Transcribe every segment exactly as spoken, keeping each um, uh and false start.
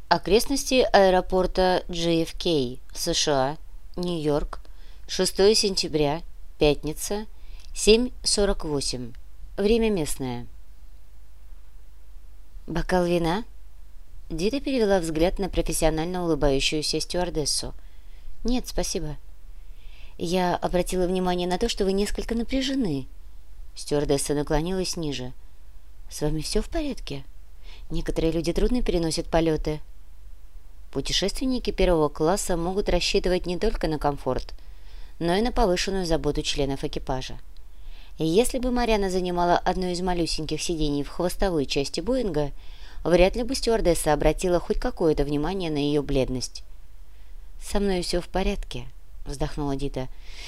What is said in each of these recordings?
Окрестности аэропорта Джей Эф Кей, США, Нью-Йорк, шестое сентября, пятница, семь сорок восемь. Время местное. «Бокал вина?» Дита перевела взгляд на профессионально улыбающуюся стюардессу. «Нет, спасибо». «Я обратила внимание на то, что вы несколько напряжены». Стюардесса наклонилась ниже. «С вами все в порядке? Некоторые люди трудно переносят полеты». Путешественники первого класса могут рассчитывать не только на комфорт, но и на повышенную заботу членов экипажа. И если бы Мариана занимала одно из малюсеньких сидений в хвостовой части Боинга, вряд ли бы стюардесса обратила хоть какое-то внимание на ее бледность. «Со мной все в порядке», — вздохнула Дита.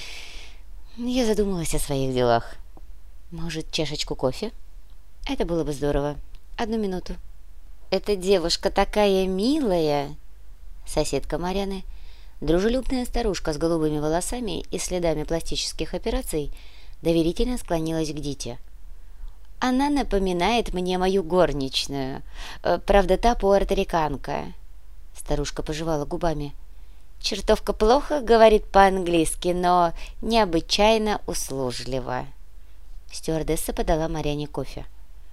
«Я задумалась о своих делах. Может, чашечку кофе? Это было бы здорово. Одну минуту». «Эта девушка такая милая!» Соседка Марианы, дружелюбная старушка с голубыми волосами и следами пластических операций, доверительно склонилась к Дите. «Она напоминает мне мою горничную. Правда, та пуэрториканка». Старушка пожевала губами. «Чертовка плохо говорит по-английски, но необычайно услужлива». Стюардесса подала Мариане кофе.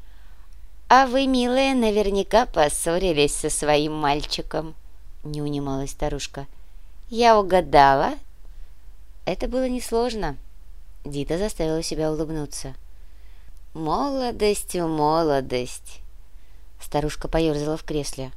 «А вы, милая, наверняка поссорились со своим мальчиком», — не унималась старушка. «Я угадала?» Это было несложно. Дита заставила себя улыбнуться. «Молодость, молодость!» Старушка поерзала в кресле.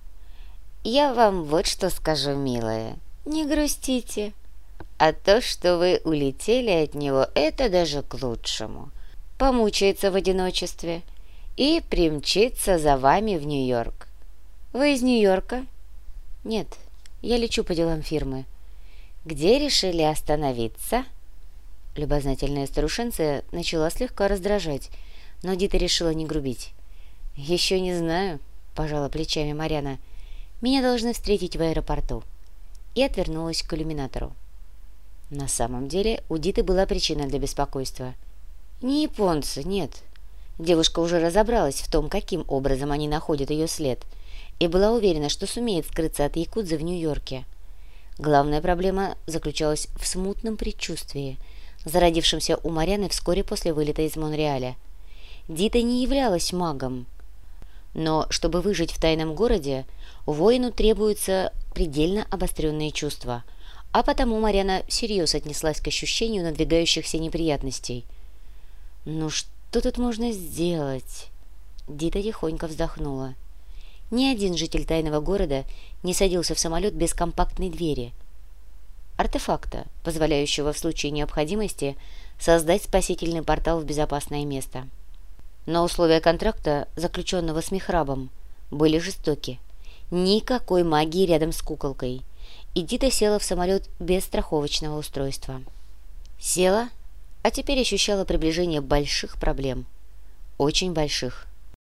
«Я вам вот что скажу, милая. Не грустите. А то, что вы улетели от него, это даже к лучшему. Помучается в одиночестве и примчится за вами в Нью-Йорк. Вы из Нью-Йорка?» «Нет, я лечу по делам фирмы». «Где решили остановиться?» Любознательная старушенция начала слегка раздражать, но Дита решила не грубить. «Еще не знаю», — пожала плечами Мариана. «Меня должны встретить в аэропорту». И отвернулась к иллюминатору. На самом деле у Диты была причина для беспокойства. Не японцы, нет. Девушка уже разобралась в том, каким образом они находят ее след, и была уверена, что сумеет скрыться от якудзы в Нью-Йорке. Главная проблема заключалась в смутном предчувствии, зародившемся у Марианы вскоре после вылета из Монреаля. Дита не являлась магом, но чтобы выжить в тайном городе, воину требуются предельно обостренные чувства, а потому Мариана всерьез отнеслась к ощущению надвигающихся неприятностей. «Ну что тут можно сделать?» Дита тихонько вздохнула. Ни один житель тайного города не садился в самолет без компактной двери, артефакта, позволяющего в случае необходимости создать спасительный портал в безопасное место. Но условия контракта, заключенного с Михрабом, были жестоки. Никакой магии рядом с куколкой. И Дита села в самолет без страховочного устройства. Села, а теперь ощущала приближение больших проблем. Очень больших.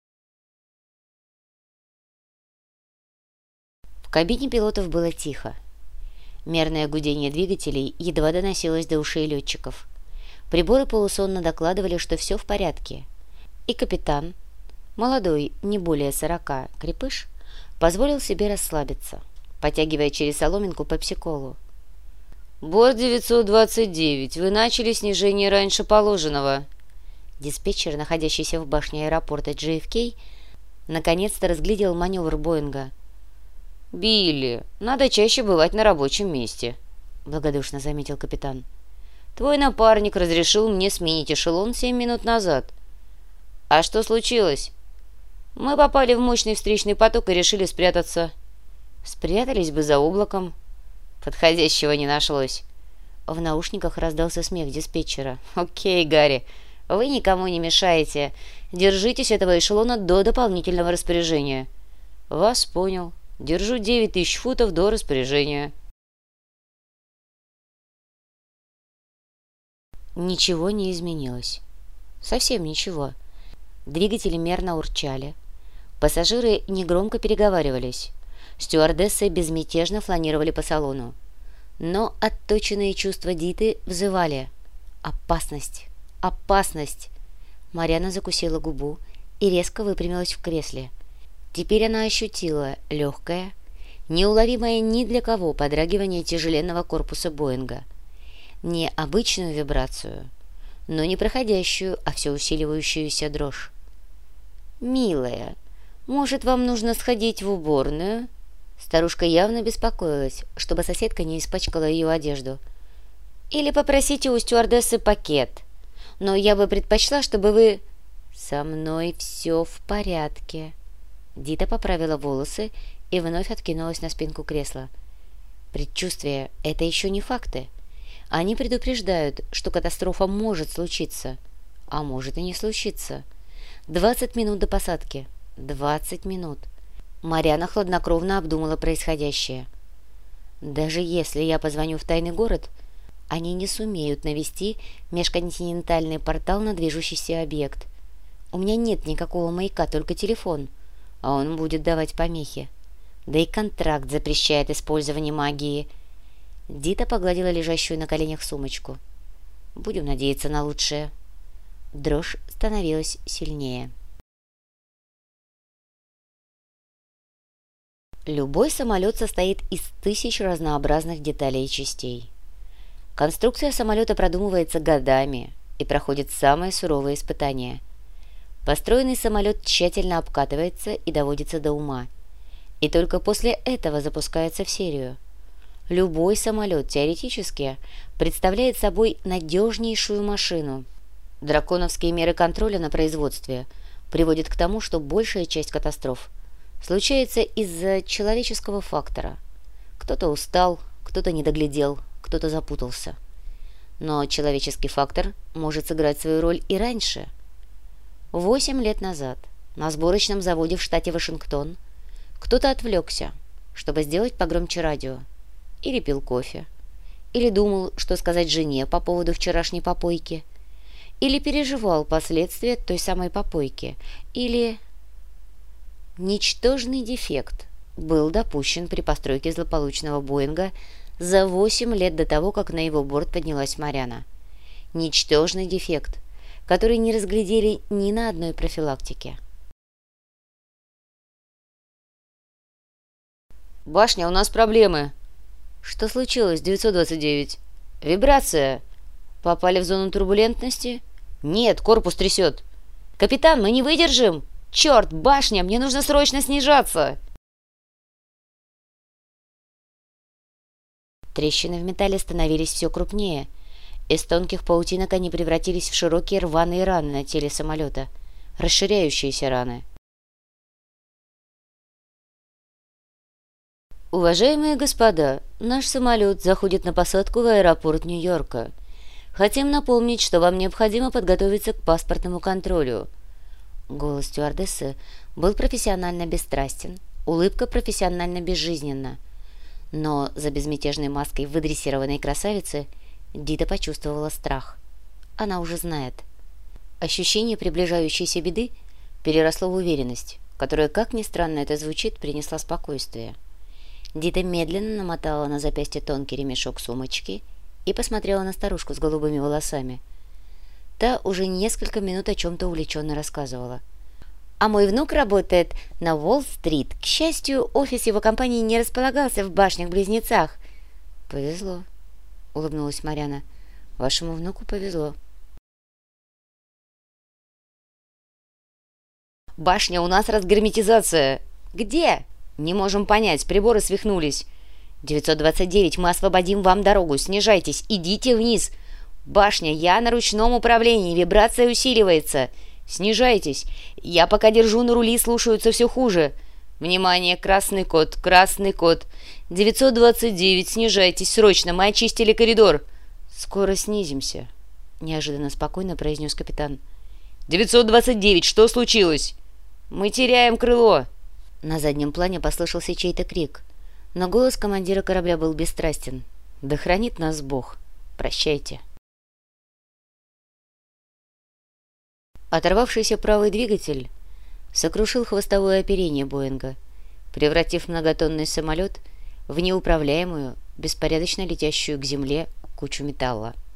В кабине пилотов было тихо. Мерное гудение двигателей едва доносилось до ушей летчиков. Приборы полусонно докладывали, что все в порядке. И капитан, молодой, не более сорока, крепыш, позволил себе расслабиться, потягивая через соломинку пепси-колу. «Борт девятьсот двадцать девять, вы начали снижение раньше положенного». Диспетчер, находящийся в башне аэропорта Джей Эф Кей, наконец-то разглядел маневр Боинга. «Билли, надо чаще бывать на рабочем месте», — благодушно заметил капитан. «Твой напарник разрешил мне сменить эшелон семь минут назад». «А что случилось?» «Мы попали в мощный встречный поток и решили спрятаться». «Спрятались бы за облаком». «Подходящего не нашлось». В наушниках раздался смех диспетчера. «Окей, Гарри, вы никому не мешаете. Держитесь этого эшелона до дополнительного распоряжения». «Вас понял. Держу девять тысяч футов до распоряжения». Ничего не изменилось. Совсем ничего. Двигатели мерно урчали. Пассажиры негромко переговаривались. Стюардессы безмятежно фланировали по салону. Но отточенные чувства Диты взывали: «Опасность! Опасность!» Мариана закусила губу и резко выпрямилась в кресле. Теперь она ощутила легкое, неуловимое ни для кого подрагивание тяжеленного корпуса Боинга. Не обычную вибрацию, но не проходящую, а все усиливающуюся дрожь. «Милая, может, вам нужно сходить в уборную?» Старушка явно беспокоилась, чтобы соседка не испачкала ее одежду. «Или попросите у стюардессы пакет. Но я бы предпочла, чтобы вы...» «Со мной все в порядке». Дита поправила волосы и вновь откинулась на спинку кресла. Предчувствия — это еще не факты. Они предупреждают, что катастрофа может случиться, а может и не случиться. Двадцать минут до посадки. Двадцать минут. Марьяна хладнокровно обдумала происходящее. Даже если я позвоню в тайный город, они не сумеют навести межконтинентальный портал на движущийся объект. У меня нет никакого маяка, только телефон, а он будет давать помехи. Да и контракт запрещает использование магии. Дита погладила лежащую на коленях сумочку. Будем надеяться на лучшее. Дрожь становилась сильнее. Любой самолет состоит из тысяч разнообразных деталей и частей. Конструкция самолета продумывается годами и проходит самые суровые испытания. Построенный самолет тщательно обкатывается и доводится до ума. И только после этого запускается в серию. Любой самолет теоретически представляет собой надежнейшую машину. Драконовские меры контроля на производстве приводят к тому, что большая часть катастроф случается из-за человеческого фактора. Кто-то устал, кто-то не доглядел, кто-то запутался. Но человеческий фактор может сыграть свою роль и раньше. Восемь лет назад на сборочном заводе в штате Вашингтон кто-то отвлекся, чтобы сделать погромче радио. Или пил кофе. Или думал, что сказать жене по поводу вчерашней попойки. Или переживал последствия той самой попойки. Или... Ничтожный дефект был допущен при постройке злополучного Боинга за восемь лет до того, как на его борт поднялась Марьяна. Ничтожный дефект, который не разглядели ни на одной профилактике. «Башня, у нас проблемы!» «Что случилось, девятьсот двадцать девять?» «Вибрация!» «Попали в зону турбулентности?» «Нет, корпус трясет!» «Капитан, мы не выдержим!» «Черт, башня, мне нужно срочно снижаться!» Трещины в металле становились все крупнее. Из тонких паутинок они превратились в широкие рваные раны на теле самолета. Расширяющиеся раны. «Уважаемые господа, наш самолет заходит на посадку в аэропорт Нью-Йорка. Хотим напомнить, что вам необходимо подготовиться к паспортному контролю». Голос стюардессы был профессионально бесстрастен, улыбка профессионально безжизненна. Но за безмятежной маской выдрессированной красавицы Дита почувствовала страх. Она уже знает. Ощущение приближающейся беды переросло в уверенность, которая, как ни странно это звучит, принесла спокойствие. Дита медленно намотала на запястье тонкий ремешок сумочки и посмотрела на старушку с голубыми волосами. Та уже несколько минут о чем-то увлеченно рассказывала. «А мой внук работает на Уолл-стрит. К счастью, офис его компании не располагался в башнях-близнецах». «Повезло», — улыбнулась Марьяна. «Вашему внуку повезло». «Башня, у нас разгерметизация!» «Где?» «Не можем понять, приборы свихнулись». «девятьсот двадцать девять, мы освободим вам дорогу. Снижайтесь, идите вниз». «Башня, я на ручном управлении, вибрация усиливается». «Снижайтесь. Я пока держу на руле, слушаются все хуже». «Внимание, красный код, красный код. девятьсот двадцать девять, снижайтесь, срочно, мы очистили коридор». «Скоро снизимся», — неожиданно спокойно произнес капитан. девятьсот двадцать девять, что случилось?» «Мы теряем крыло». На заднем плане послышался чей-то крик, но голос командира корабля был бесстрастен. «Да хранит нас Бог. Прощайте». Оторвавшийся правый двигатель сокрушил хвостовое оперение Боинга, превратив многотонный самолет в неуправляемую, беспорядочно летящую к земле кучу металла.